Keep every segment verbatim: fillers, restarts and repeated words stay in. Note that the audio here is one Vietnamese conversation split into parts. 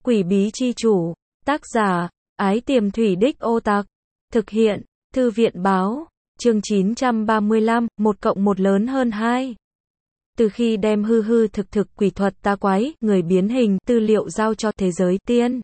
Quỷ bí chi chủ. Tác giả, Ái Tiềm Thủy Đích Ô Tặc. Thực hiện, Thư viện báo. Chương chín trăm ba mươi lăm, một cộng một lớn hơn hai. Từ khi đem hư hư thực thực quỷ thuật ta quái, người biến hình, tư liệu giao cho thế giới tiên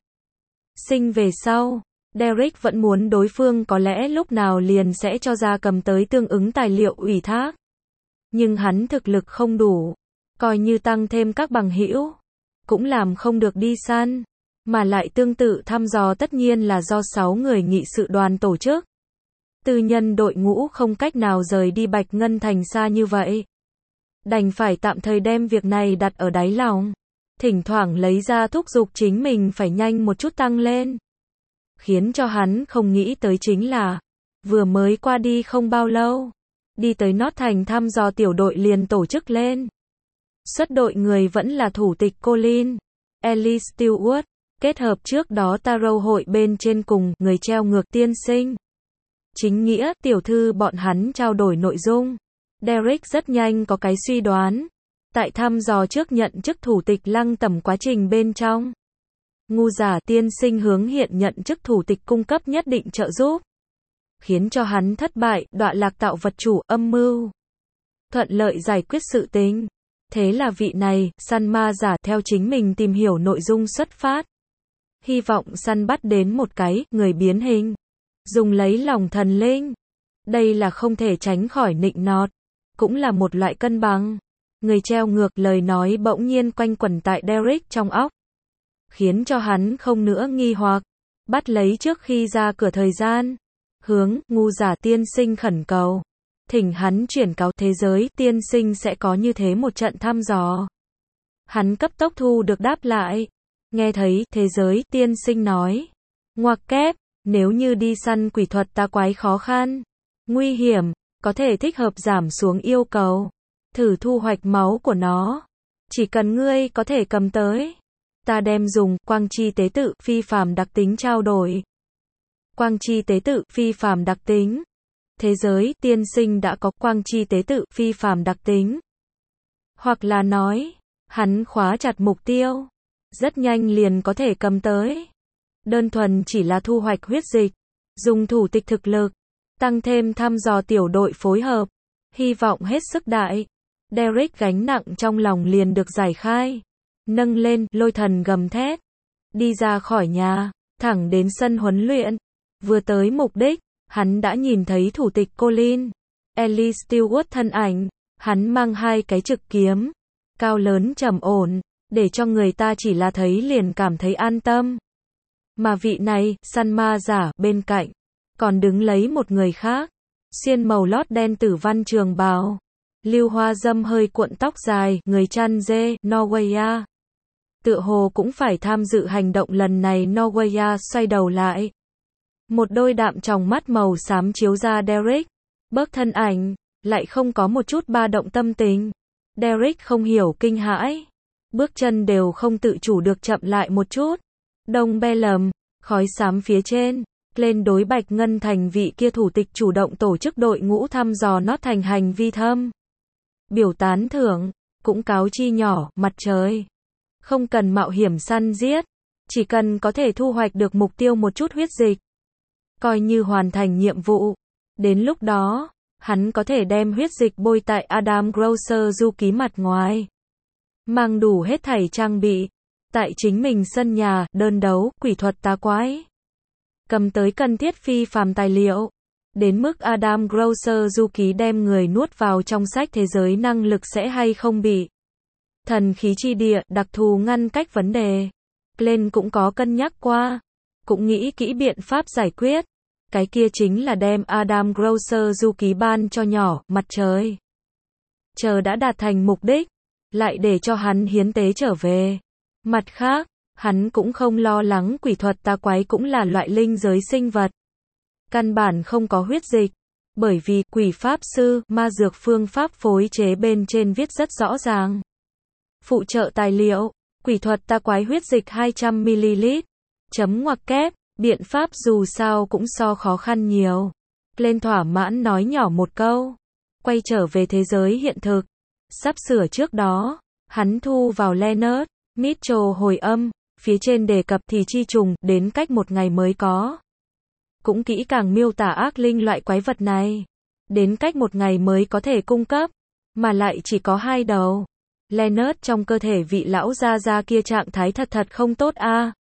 sinh về sau, Derek vẫn muốn đối phương có lẽ lúc nào liền sẽ cho ra cầm tới tương ứng tài liệu ủy thác. Nhưng hắn thực lực không đủ, coi như tăng thêm các bằng hữu, cũng làm không được đi săn, mà lại tương tự thăm dò tất nhiên là do sáu người nghị sự đoàn tổ chức. Tư nhân đội ngũ không cách nào rời đi Bạch Ngân Thành xa như vậy. Đành phải tạm thời đem việc này đặt ở đáy lòng. Thỉnh thoảng lấy ra thúc giục chính mình phải nhanh một chút tăng lên. Khiến cho hắn không nghĩ tới chính là, vừa mới qua đi không bao lâu, đi tới Nót Thành thăm dò tiểu đội liền tổ chức lên. Xuất đội người vẫn là thủ tịch Colin, Ellie Stewart, kết hợp trước đó Tarot hội bên trên cùng người treo ngược tiên sinh. Chính nghĩa, tiểu thư bọn hắn trao đổi nội dung. Derek rất nhanh có cái suy đoán. Tại thăm dò trước nhận chức thủ tịch Lăng Tẩm quá trình bên trong, ngu giả tiên sinh hướng hiện nhận chức thủ tịch cung cấp nhất định trợ giúp, khiến cho hắn thất bại, đọa lạc tạo vật chủ âm mưu, thuận lợi giải quyết sự tình. Thế là vị này, săn ma giả theo chính mình tìm hiểu nội dung xuất phát. Hy vọng săn bắt đến một cái, người biến hình. Dùng lấy lòng thần linh. Đây là không thể tránh khỏi nịnh nọt. Cũng là một loại cân bằng. Người treo ngược lời nói bỗng nhiên quanh quẩn tại Derek trong óc. Khiến cho hắn không nữa nghi hoặc. Bắt lấy trước khi ra cửa thời gian. Hướng, ngu giả tiên sinh khẩn cầu. Thỉnh hắn chuyển cáo thế giới tiên sinh sẽ có như thế một trận thăm dò. Hắn cấp tốc thu được đáp lại. Nghe thấy thế giới tiên sinh nói. Ngoặc kép, nếu như đi săn quỷ thuật ta quái khó khăn, nguy hiểm, có thể thích hợp giảm xuống yêu cầu. Thử thu hoạch máu của nó. Chỉ cần ngươi có thể cầm tới. Ta đem dùng quang chi tế tự phi phàm đặc tính trao đổi. Quang chi tế tự phi phàm đặc tính. Thế giới tiên sinh đã có quang chi tế tự phi phàm đặc tính. Hoặc là nói, hắn khóa chặt mục tiêu. Rất nhanh liền có thể cầm tới. Đơn thuần chỉ là thu hoạch huyết dịch. Dùng thủ tịch thực lực. Tăng thêm thăm dò tiểu đội phối hợp. Hy vọng hết sức đại. Derek gánh nặng trong lòng liền được giải khai. Nâng lên, lôi thần gầm thét. Đi ra khỏi nhà, thẳng đến sân huấn luyện. Vừa tới mục đích, hắn đã nhìn thấy thủ tịch Colin, Ellie Stewart thân ảnh. Hắn mang hai cái trực kiếm. Cao lớn trầm ổn, để cho người ta chỉ là thấy liền cảm thấy an tâm. Mà vị này, săn ma giả, bên cạnh, còn đứng lấy một người khác. Xuyên màu lót đen tử văn trường bào. Lưu hoa dâm hơi cuộn tóc dài, người chăn dê, Norwaya. Tựa hồ cũng phải tham dự hành động lần này. Norwaya xoay đầu lại. Một đôi đạm tròng mắt màu xám chiếu ra Derek. Bớt thân ảnh, lại không có một chút ba động tâm tình. Derek không hiểu kinh hãi. Bước chân đều không tự chủ được chậm lại một chút. Đông be lầm, khói xám phía trên. Lên đối Bạch Ngân Thành vị kia thủ tịch chủ động tổ chức đội ngũ thăm dò Nót Thành hành vi thâm. Biểu tán thưởng, cũng cáo chi nhỏ, mặt trời. Không cần mạo hiểm săn giết. Chỉ cần có thể thu hoạch được mục tiêu một chút huyết dịch. Coi như hoàn thành nhiệm vụ. Đến lúc đó, hắn có thể đem huyết dịch bôi tại Adam Grocer du ký mặt ngoài. Mang đủ hết thảy trang bị. Tại chính mình sân nhà, đơn đấu, quỷ thuật ta quái. Cầm tới cần thiết phi phàm tài liệu. Đến mức Adam Grocer du ký đem người nuốt vào trong sách thế giới năng lực sẽ hay không bị thần khí chi địa, đặc thù ngăn cách vấn đề. Glenn cũng có cân nhắc qua. Cũng nghĩ kỹ biện pháp giải quyết. Cái kia chính là đem Adam Grocer du ký ban cho nhỏ, mặt trời. Chờ đã đạt thành mục đích. Lại để cho hắn hiến tế trở về. Mặt khác, hắn cũng không lo lắng quỷ thuật ta quái cũng là loại linh giới sinh vật. Căn bản không có huyết dịch. Bởi vì quỷ pháp sư, ma dược phương pháp phối chế bên trên viết rất rõ ràng. Phụ trợ tài liệu, quỷ thuật ta quái huyết dịch hai trăm mi li lít. Chấm ngoặc kép, biện pháp dù sao cũng so khó khăn nhiều. Lên thỏa mãn nói nhỏ một câu. Quay trở về thế giới hiện thực. Sắp sửa trước đó, hắn thu vào Leonard Mitchell hồi âm, Phía trên đề cập thì chi trùng, đến cách một ngày mới có. Cũng kỹ càng miêu tả ác linh loại quái vật này. Đến cách một ngày mới có thể cung cấp. Mà lại chỉ có hai đầu. Leonard trong cơ thể vị lão gia gia kia trạng thái thật thật không tốt a. À.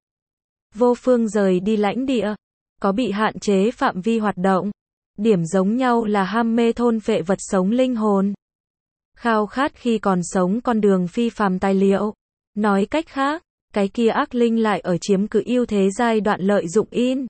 Vô phương rời đi lãnh địa. Có bị hạn chế phạm vi hoạt động. Điểm giống nhau là ham mê thôn phệ vật sống linh hồn. Khao khát khi còn sống con đường phi phàm tài liệu. Nói cách khác, cái kia ác linh lại ở chiếm cứ ưu thế giai đoạn lợi dụng in.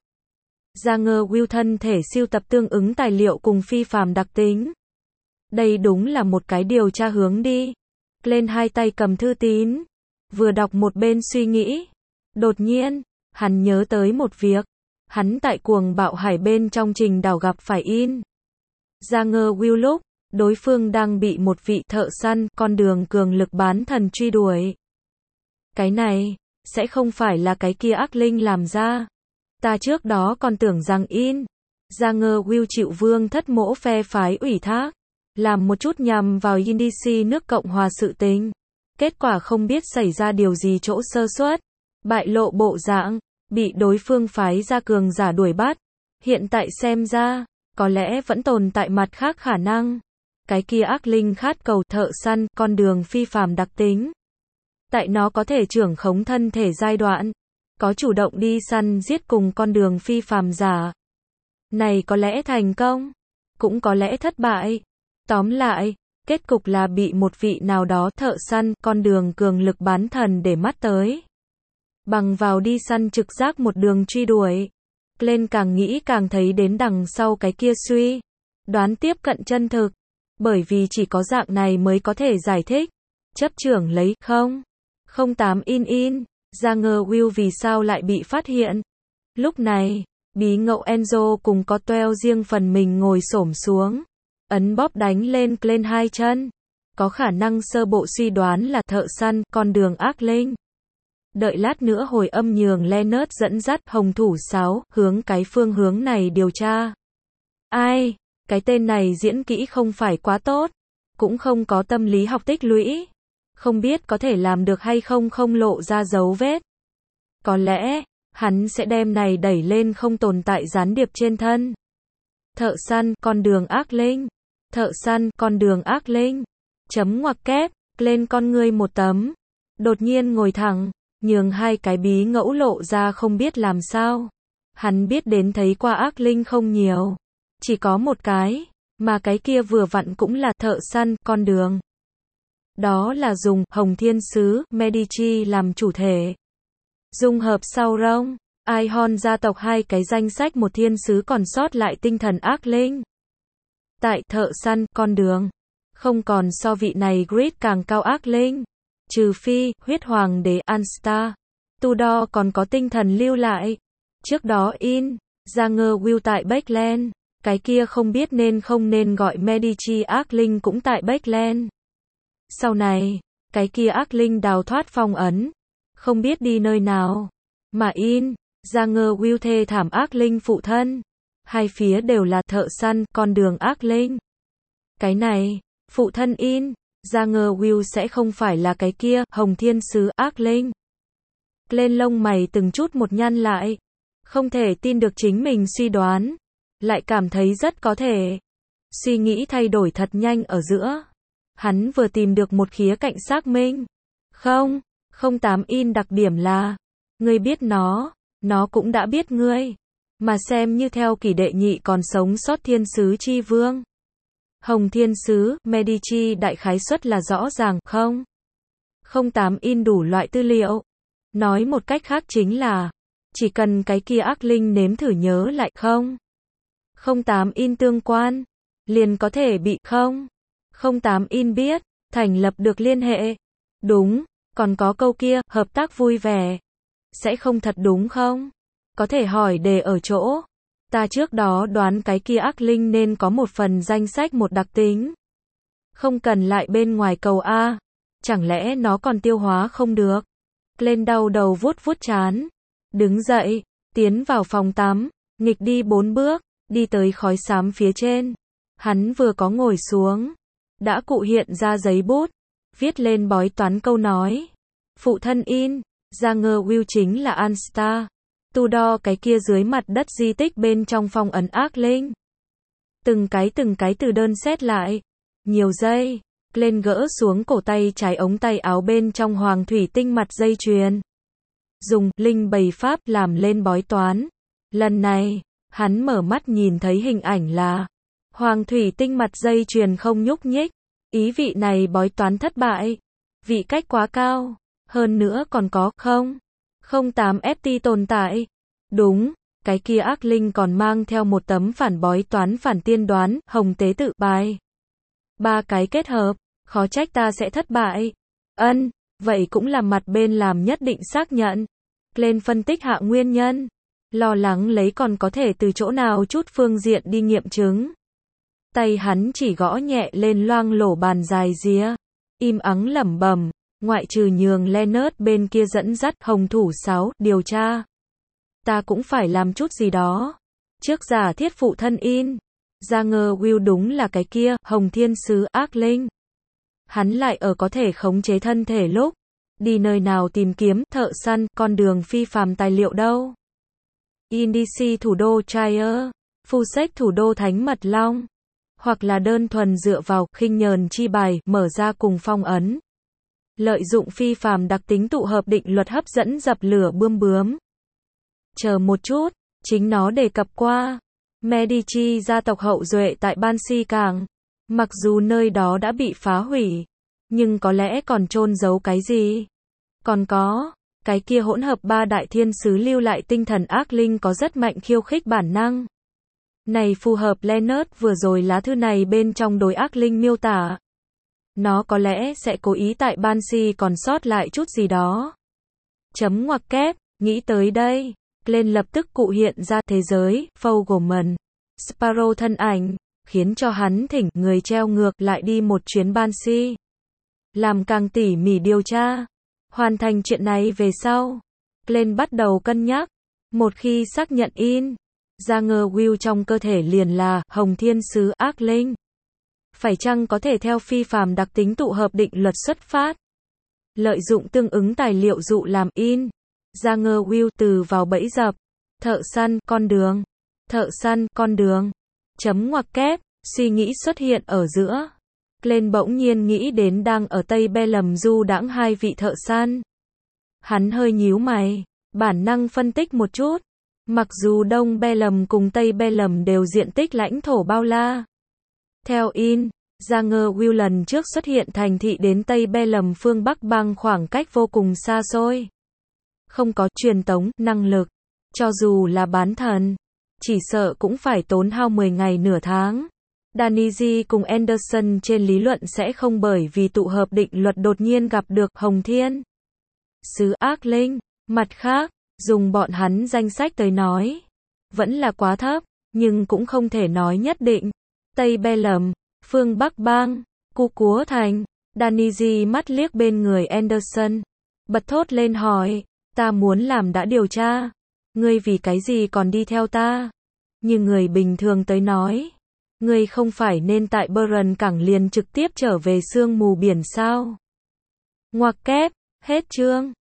Ra ngơ Will thân thể siêu tập tương ứng tài liệu cùng phi phàm đặc tính. Đây đúng là một cái điều tra hướng đi. Lên hai tay cầm thư tín. Vừa đọc một bên suy nghĩ. Đột nhiên, hắn nhớ tới một việc. Hắn tại cuồng bạo hải bên trong trình đảo gặp phải in. Ra ngơ Will lúc, đối phương đang bị một vị thợ săn, con đường cường lực bán thần truy đuổi. Cái này, sẽ không phải là cái kia ác linh làm ra. Ta trước đó còn tưởng rằng in. Ra ngơ Will chịu vương thất mỗ phe phái ủy thác. Làm một chút nhằm vào Indici nước Cộng hòa sự tình. Kết quả không biết xảy ra điều gì chỗ sơ suất. Bại lộ bộ dạng. Bị đối phương phái ra cường giả đuổi bắt. Hiện tại xem ra, có lẽ vẫn tồn tại mặt khác khả năng. Cái kia ác linh khát cầu thợ săn, con đường phi phàm đặc tính. Tại nó có thể trưởng khống thân thể giai đoạn. Có chủ động đi săn giết cùng con đường phi phàm giả. Này có lẽ thành công. Cũng có lẽ thất bại. Tóm lại, kết cục là bị một vị nào đó thợ săn, con đường cường lực bán thần để mắt tới. Bằng vào đi săn trực giác một đường truy đuổi. Lên càng nghĩ càng thấy đến đằng sau cái kia suy. Đoán tiếp cận chân thực. Bởi vì chỉ có dạng này mới có thể giải thích. Chấp trưởng lấy, không. không tám in in. Ra ngơ Will vì sao lại bị phát hiện. Lúc này, bí ngậu Enzo cùng có toeo riêng phần mình ngồi xổm xuống. Ấn bóp đánh lên lên hai chân. Có khả năng sơ bộ suy đoán là thợ săn, con đường ác linh. Đợi lát nữa hồi âm nhường Leonard dẫn dắt hồng thủ sáu, hướng cái phương hướng này điều tra. Ai, cái tên này diễn kỹ không phải quá tốt. Cũng không có tâm lý học tích lũy. Không biết có thể làm được hay không không lộ ra dấu vết. Có lẽ, hắn sẽ đem này đẩy lên không tồn tại gián điệp trên thân. Thợ săn, con đường ác linh. Thợ săn, con đường ác linh. Chấm ngoặc kép, lên con ngươi một tấm. Đột nhiên ngồi thẳng, nhường hai cái bí ngẫu lộ ra không biết làm sao. Hắn biết đến thấy qua ác linh không nhiều. Chỉ có một cái, mà cái kia vừa vặn cũng là thợ săn, con đường. Đó là dùng Hồng Thiên Sứ, Medici làm chủ thể. Dung hợp sau rông, Aihon gia tộc hai cái danh sách một thiên sứ còn sót lại tinh thần ác linh. Tại thợ săn, con đường. Không còn so vị này grid càng cao ác linh. Trừ phi, huyết hoàng đế Anstar. Tudor còn có tinh thần lưu lại. Trước đó in, ra ngơ Will tại Backland. Cái kia không biết nên không nên gọi Medici ác linh cũng tại Backland. Sau này, cái kia ác linh đào thoát phong ấn. Không biết đi nơi nào. Mà in, ra ngơ Will thê thảm ác linh phụ thân. Hai phía đều là thợ săn, con đường ác linh. Cái này, phụ thân in, ra ngơ Will sẽ không phải là cái kia, Hồng Thiên Sứ ác linh. Lên lông mày từng chút một nhăn lại. Không thể tin được chính mình suy đoán. Lại cảm thấy rất có thể. Suy nghĩ thay đổi thật nhanh ở giữa. Hắn vừa tìm được một khía cạnh xác minh. Không, không tám in đặc điểm là, ngươi biết nó, nó cũng đã biết ngươi. Mà xem như theo kỷ đệ nhị còn sống sót thiên sứ chi vương. Hồng Thiên Sứ, Medici đại khái suất là rõ ràng, không? Không tám in đủ loại tư liệu. Nói một cách khác chính là, chỉ cần cái kia ác linh nếm thử nhớ lại, không? Không tám in tương quan, liền có thể bị, không? Không tám in biết, thành lập được liên hệ. Đúng, còn có câu kia, hợp tác vui vẻ. Sẽ không thật đúng không? Có thể hỏi đề ở chỗ. Ta trước đó đoán cái kia ác linh nên có một phần danh sách một đặc tính. Không cần lại bên ngoài cầu A. Chẳng lẽ nó còn tiêu hóa không được? Lên đau đầu vuốt vuốt chán. Đứng dậy, tiến vào phòng tắm, nghịch đi bốn bước, đi tới khói xám phía trên. Hắn vừa có ngồi xuống, đã cụ hiện ra giấy bút, viết lên bói toán câu nói. Phụ thân in, Janger Will chính là Anstar. Tudor cái kia dưới mặt đất di tích bên trong phong ấn ác linh. Từng cái từng cái từ đơn xét lại. Nhiều giây. Lên gỡ xuống cổ tay trái ống tay áo bên trong hoàng thủy tinh mặt dây chuyền. Dùng linh bày pháp làm lên bói toán. Lần này, hắn mở mắt nhìn thấy hình ảnh là hoàng thủy tinh mặt dây chuyền không nhúc nhích. Ý vị này bói toán thất bại. Vị cách quá cao. Hơn nữa còn có không không tám F T tồn tại. Đúng, cái kia ác linh còn mang theo một tấm phản bói toán phản tiên đoán, hồng tế tự bài. Ba cái kết hợp, khó trách ta sẽ thất bại. Ân, vậy cũng là mặt bên làm nhất định xác nhận. Lên phân tích hạ nguyên nhân. Lo lắng lấy còn có thể từ chỗ nào chút phương diện đi nghiệm chứng. Tay hắn chỉ gõ nhẹ lên loang lổ bàn dài rìa. Im ắng lẩm bẩm, ngoại trừ nhường Leonard bên kia dẫn dắt hồng thủ sáu, điều tra. Ta cũng phải làm chút gì đó. Trước giả thiết phụ thân in. Janger Will đúng là cái kia, hồng thiên sứ ác linh. Hắn lại ở có thể khống chế thân thể lúc. Đi nơi nào tìm kiếm, thợ săn, con đường phi phàm tài liệu đâu. Indici thủ đô Trier. Fusek thủ đô Thánh Mật Long. Hoặc là đơn thuần dựa vào khinh nhờn chi bài, mở ra cùng phong ấn. Lợi dụng phi phàm đặc tính tụ hợp định luật hấp dẫn dập lửa bươm bướm. Chờ một chút, chính nó đề cập qua. Medici gia tộc hậu duệ tại Banshee Cảng. Mặc dù nơi đó đã bị phá hủy, nhưng có lẽ còn chôn giấu cái gì. Còn có, cái kia hỗn hợp ba đại thiên sứ lưu lại tinh thần ác linh có rất mạnh khiêu khích bản năng. Này phù hợp Leonard vừa rồi lá thư này bên trong đối ác linh miêu tả. Nó có lẽ sẽ cố ý tại Banshee còn sót lại chút gì đó. Chấm ngoặc kép, nghĩ tới đây. Lên lập tức cụ hiện ra thế giới, Fogelman, Sparrow thân ảnh, khiến cho hắn thỉnh người treo ngược lại đi một chuyến Banshee. Làm càng tỉ mỉ điều tra. Hoàn thành chuyện này về sau. Lên bắt đầu cân nhắc. Một khi xác nhận in, Janger Will trong cơ thể liền là hồng thiên sứ ác linh. Phải chăng có thể theo phi phàm đặc tính tụ hợp định luật xuất phát. Lợi dụng tương ứng tài liệu dụ làm in. Janger Will từ vào bẫy dập. Thợ săn, con đường. Thợ săn, con đường. Chấm ngoặc kép, suy nghĩ xuất hiện ở giữa. Lên bỗng nhiên nghĩ đến đang ở Tây Belem du đãng hai vị thợ săn. Hắn hơi nhíu mày, bản năng phân tích một chút. Mặc dù Đông Belem cùng Tây Belem đều diện tích lãnh thổ bao la. Theo in, Janger Will lần trước xuất hiện thành thị đến Tây Belem phương Bắc bang khoảng cách vô cùng xa xôi. Không có truyền tống, năng lực. Cho dù là bán thần, chỉ sợ cũng phải tốn hao mười ngày nửa tháng. Daniji cùng Anderson trên lý luận sẽ không bởi vì tụ hợp định luật đột nhiên gặp được Hồng Thiên sứ ác linh. Mặt khác, dùng bọn hắn danh sách tới nói, vẫn là quá thấp, nhưng cũng không thể nói nhất định. Tây Belem, phương Bắc bang, Cu Cúa Thành. Daniji mắt liếc bên người Anderson, bật thốt lên hỏi, ta muốn làm đã điều tra. Ngươi vì cái gì còn đi theo ta? Như người bình thường tới nói, ngươi không phải nên tại Buran cảng liền trực tiếp trở về sương mù biển sao? Ngoặc kép, hết chương.